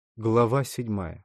Глава 7.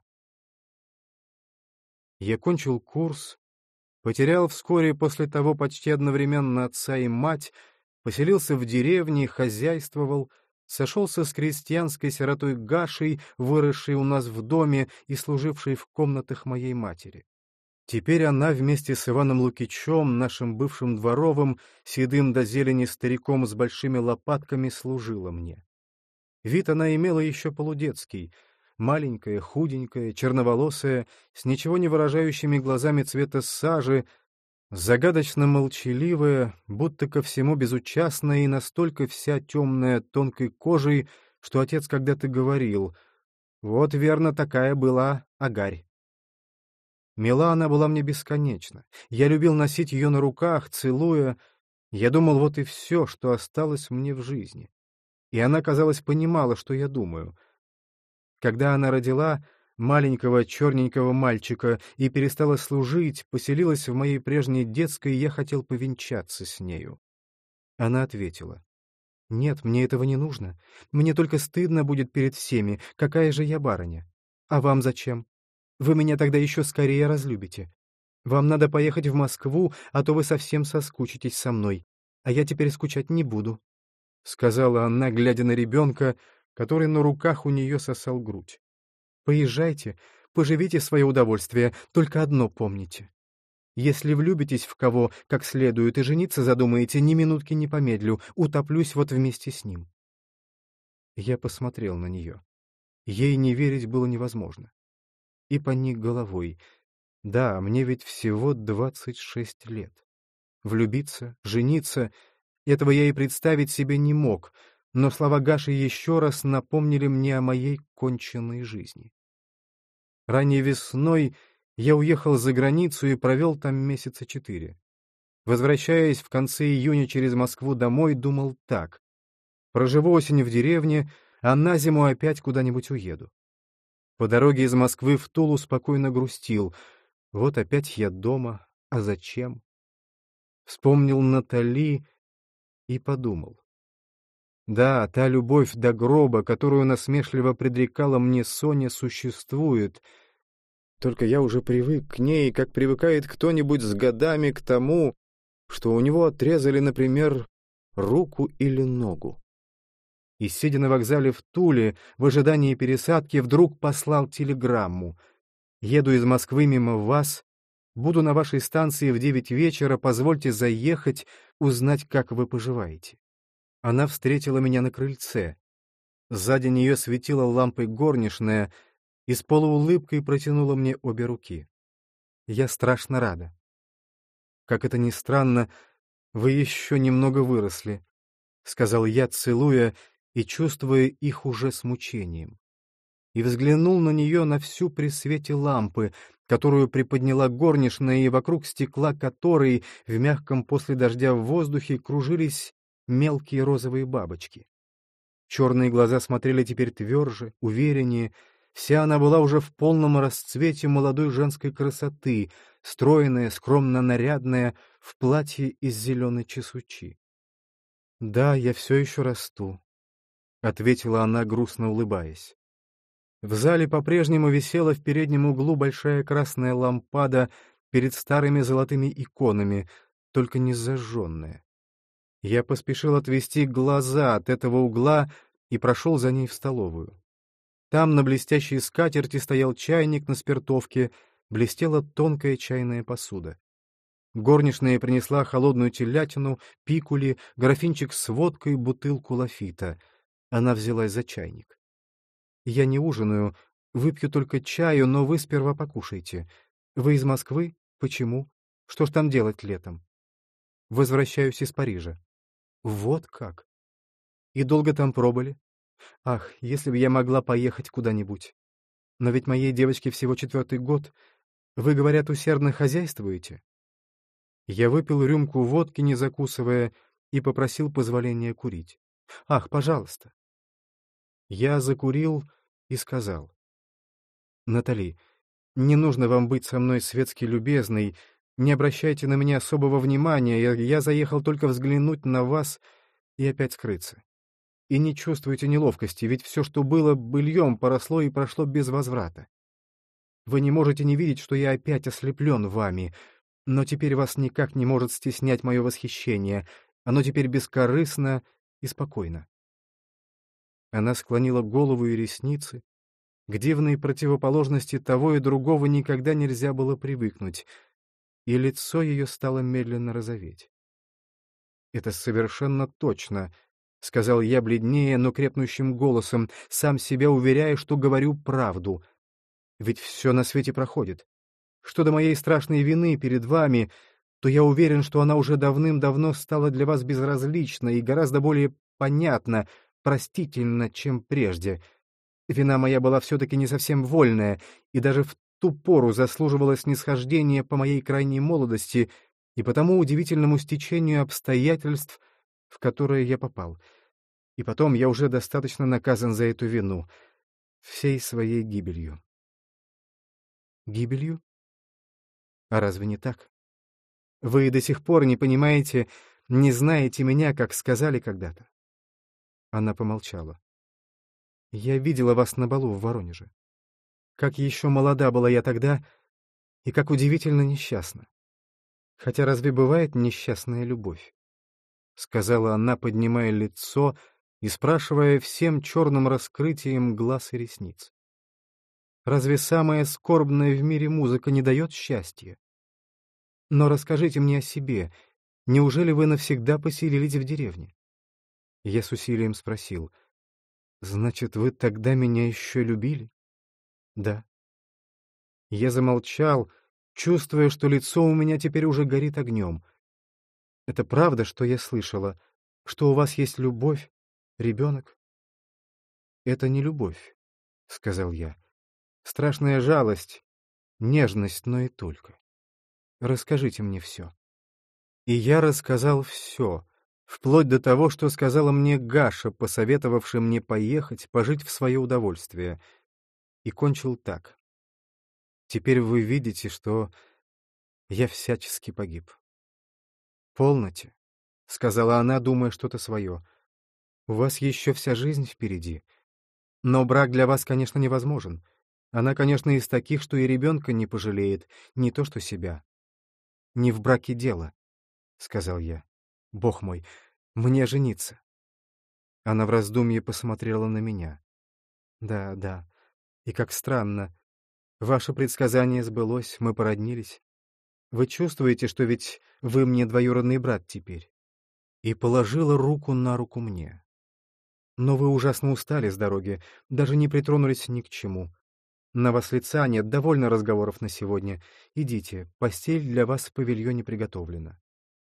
Я кончил курс, потерял вскоре после того почти одновременно отца и мать, поселился в деревне, хозяйствовал, сошелся с крестьянской сиротой Гашей, выросшей у нас в доме и служившей в комнатах моей матери. Теперь она вместе с Иваном Лукичем, нашим бывшим дворовым, седым до зелени стариком с большими лопатками, служила мне. Вид она имела еще полудетский, маленькая, худенькая, черноволосая, с ничего не выражающими глазами цвета сажи, загадочно молчаливая, будто ко всему безучастная и настолько вся темная тонкой кожей, что отец когда-то говорил: «Вот верно, такая была Агарь». Мила она была мне бесконечно. Я любил носить ее на руках, целуя. Я думал, вот и все, что осталось мне в жизни. И она, казалось, понимала, что я думаю. Когда она родила маленького черненького мальчика и перестала служить, поселилась в моей прежней детской, и я хотел повенчаться с нею. Она ответила: «Нет, мне этого не нужно. Мне только стыдно будет перед всеми, какая же я барыня. А вам зачем? Вы меня тогда еще скорее разлюбите. Вам надо поехать в Москву, а то вы совсем соскучитесь со мной, а я теперь скучать не буду», — сказала она, глядя на ребенка, который на руках у нее сосал грудь. «Поезжайте, поживите в свое удовольствие, только одно помните. Если влюбитесь в кого как следует и жениться задумаете, ни минутки не помедлю, утоплюсь вот вместе с ним». Я посмотрел на нее. Ей не верить было невозможно. И поник головой. Да, мне ведь всего 26 лет. Влюбиться, жениться — этого я и представить себе не мог, но слова Гаши еще раз напомнили мне о моей конченной жизни. Ранней весной я уехал за границу и провел там месяца 4. Возвращаясь в конце июня через Москву домой, думал так: проживу осень в деревне, а на зиму опять куда-нибудь уеду. По дороге из Москвы в Тулу спокойно грустил. Вот опять я дома, а зачем? Вспомнил Натали и подумал. Да, та любовь до гроба, которую насмешливо предрекала мне Соня, существует. Только я уже привык к ней, как привыкает кто-нибудь с годами к тому, что у него отрезали, например, руку или ногу. И, сидя на вокзале в Туле, в ожидании пересадки, вдруг послал телеграмму: «Еду из Москвы мимо вас, буду на вашей станции в 9 вечера, позвольте заехать, узнать, как вы поживаете». Она встретила меня на крыльце. Сзади нее светила лампой горничная и с полуулыбкой протянула мне обе руки. Я страшно рада. «Как это ни странно, вы еще немного выросли», — сказал я, целуя и чувствуя их уже с мучением. И взглянул на нее на всю при свете лампы, которую приподняла горничная, и вокруг стекла которой в мягком после дождя в воздухе кружились мелкие розовые бабочки. Черные глаза смотрели теперь тверже, увереннее. Вся она была уже в полном расцвете молодой женской красоты, стройная, скромно нарядная, в платье из зеленой чесучи. «Да, я все еще расту», — ответила она, грустно улыбаясь. В зале по-прежнему висела в переднем углу большая красная лампада перед старыми золотыми иконами, только не зажженная. Я поспешил отвести глаза от этого угла и прошел за ней в столовую. Там на блестящей скатерти стоял чайник на спиртовке, блестела тонкая чайная посуда. Горничная принесла холодную телятину, пикули, графинчик с водкой, бутылку лафита. Она взялась за чайник. «Я не ужинаю, выпью только чаю, но вы сперва покушайте. Вы из Москвы? Почему? Что ж там делать летом?» «Возвращаюсь из Парижа». «Вот как? И долго там пробыли? Ах, если бы я могла поехать куда-нибудь. Но ведь моей девочке всего 4-й год. Вы, говорят, усердно хозяйствуете?» Я выпил рюмку водки, не закусывая, и попросил позволения курить. «Ах, пожалуйста». Я закурил и сказал: «Натали, не нужно вам быть со мной светски любезной, не обращайте на меня особого внимания, я заехал только взглянуть на вас и опять скрыться. И не чувствуйте неловкости, ведь все, что было, быльем поросло и прошло без возврата. Вы не можете не видеть, что я опять ослеплен вами, но теперь вас никак не может стеснять мое восхищение. Оно теперь бескорыстно и спокойно. Она склонила голову и ресницы. К дивной противоположности того и другого никогда нельзя было привыкнуть, и лицо ее стало медленно розоветь. «Это совершенно точно», — сказал я бледнее, но крепнущим голосом, сам себя уверяя, что говорю правду. «Ведь все на свете проходит. Что до моей страшной вины перед вами, то я уверен, что она уже давным-давно стала для вас безразлична и гораздо более понятна, простительна, чем прежде. Вина моя была все-таки не совсем вольная, и даже в ту пору заслуживала снисхождения по моей крайней молодости и по тому удивительному стечению обстоятельств, в которые я попал. И потом я уже достаточно наказан за эту вину, всей своей гибелью». «Гибелью? А разве не так? Вы до сих пор не понимаете, не знаете меня, как сказали когда-то». Она помолчала. «Я видела вас на балу в Воронеже. Как еще молода была я тогда, и как удивительно несчастна. Хотя разве бывает несчастная любовь?» — сказала она, поднимая лицо и спрашивая всем черным раскрытием глаз и ресниц. «Разве самая скорбная в мире музыка не дает счастья? Но расскажите мне о себе. Неужели вы навсегда поселились в деревне?» Я с усилием спросил. «Значит, вы тогда меня еще любили?» «Да». Я замолчал, чувствуя, что лицо у меня теперь уже горит огнем. «Это правда, что я слышала, что у вас есть любовь, ребенок?» «Это не любовь», — сказал я. «Страшная жалость, нежность, но и только. Расскажите мне все». И я рассказал все, вплоть до того, что сказала мне Гаша, посоветовавшая мне поехать, пожить в свое удовольствие, и кончил так. «Теперь вы видите, что я всячески погиб». «Полноте», — сказала она, думая что-то свое. «У вас еще вся жизнь впереди. Но брак для вас, конечно, невозможен. Она, конечно, из таких, что и ребенка не пожалеет, не то что себя». «Не в браке дело», — сказал я. «Бог мой, мне жениться». Она в раздумье посмотрела на меня. «Да, да, и как странно. Ваше предсказание сбылось, мы породнились. Вы чувствуете, что ведь вы мне двоюродный брат теперь?» И положила руку на руку мне. «Но вы ужасно устали с дороги, даже не притронулись ни к чему. На вас лица нет, довольно разговоров на сегодня. Идите, постель для вас в павильоне приготовлена».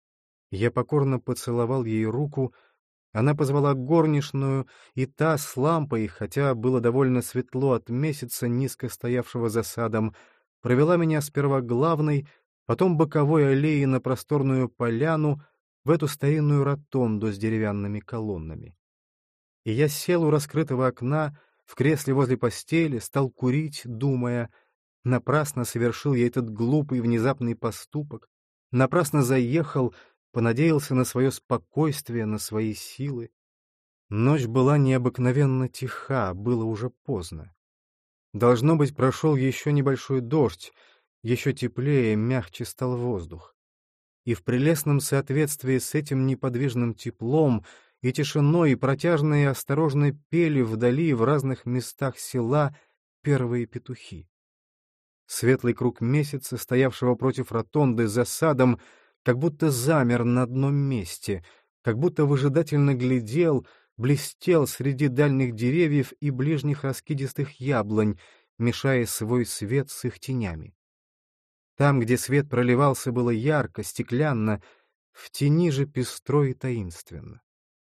Я покорно поцеловал ей руку, она позвала горничную, и та с лампой, хотя было довольно светло от месяца, низко стоявшего за садом, провела меня сперва главной, потом боковой аллеей на просторную поляну, в эту старинную ротонду с деревянными колоннами. И я сел у раскрытого окна, в кресле возле постели, стал курить, думая, напрасно совершил я этот глупый внезапный поступок, напрасно заехал, понадеялся на свое спокойствие, на свои силы. Ночь была необыкновенно тиха, было уже поздно. Должно быть, прошел еще небольшой дождь, еще теплее, мягче стал воздух. И в прелестном соответствии с этим неподвижным теплом и тишиной и протяжно и осторожно пели вдали в разных местах села первые петухи. Светлый круг месяца, стоявшего против ротонды за садом, как будто замер на одном месте, как будто выжидательно глядел, блестел среди дальних деревьев и ближних раскидистых яблонь, мешая свой свет с их тенями. Там, где свет проливался, было ярко, стеклянно, в тени же пестро и таинственно.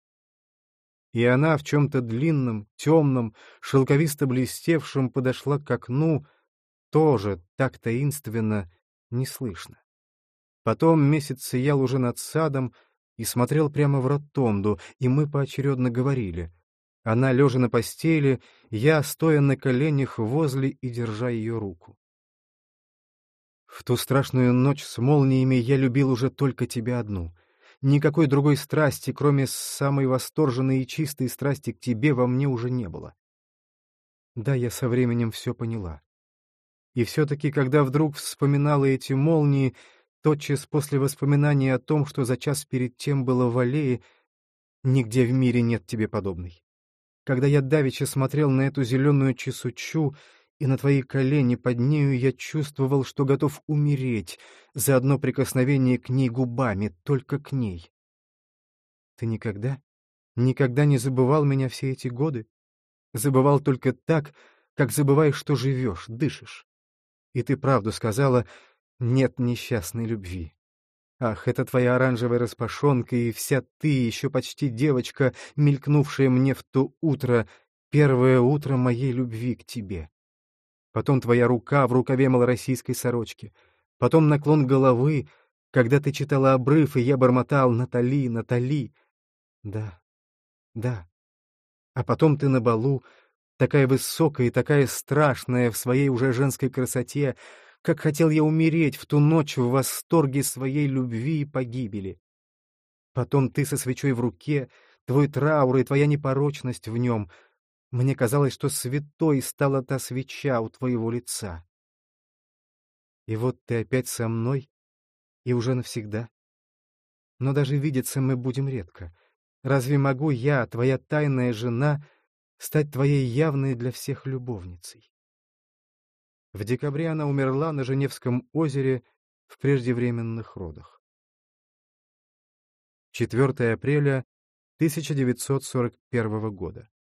И она в чем-то длинном, темном, шелковисто блестевшем подошла к окну, тоже так таинственно, неслышно. Потом месяц сиял уже над садом и смотрел прямо в ротонду, и мы поочередно говорили. Она лежа на постели, я стоя на коленях возле и держа ее руку. «В ту страшную ночь с молниями я любил уже только тебя одну. Никакой другой страсти, кроме самой восторженной и чистой страсти к тебе, во мне уже не было. Да, я со временем все поняла. И все-таки, когда вдруг вспоминала эти молнии, тотчас после воспоминания о том, что за час перед тем было в аллее, нигде в мире нет тебе подобной. Когда я давеча смотрел на эту зеленую чесучу и на твои колени под нею, я чувствовал, что готов умереть за одно прикосновение к ней губами, только к ней. Ты никогда не забывал меня все эти годы? Забывал только так, как забываешь, что живешь, дышишь. И ты правду сказала, нет несчастной любви. Ах, это твоя оранжевая распашонка и вся ты, еще почти девочка, мелькнувшая мне в то утро, первое утро моей любви к тебе. Потом твоя рука в рукаве малороссийской сорочки. Потом наклон головы, когда ты читала обрыв, и я бормотал «Натали, Натали». Да, да. А потом ты на балу, такая высокая и такая страшная в своей уже женской красоте, как хотел я умереть в ту ночь в восторге своей любви и погибели. Потом ты со свечой в руке, твой траур и твоя непорочность в нем. Мне казалось, что святой стала та свеча у твоего лица. И вот ты опять со мной, и уже навсегда. Но даже видеться мы будем редко. Разве могу я, твоя тайная жена, стать твоей явной для всех любовницей? В декабре она умерла на Женевском озере в преждевременных родах. 4 апреля 1941 года.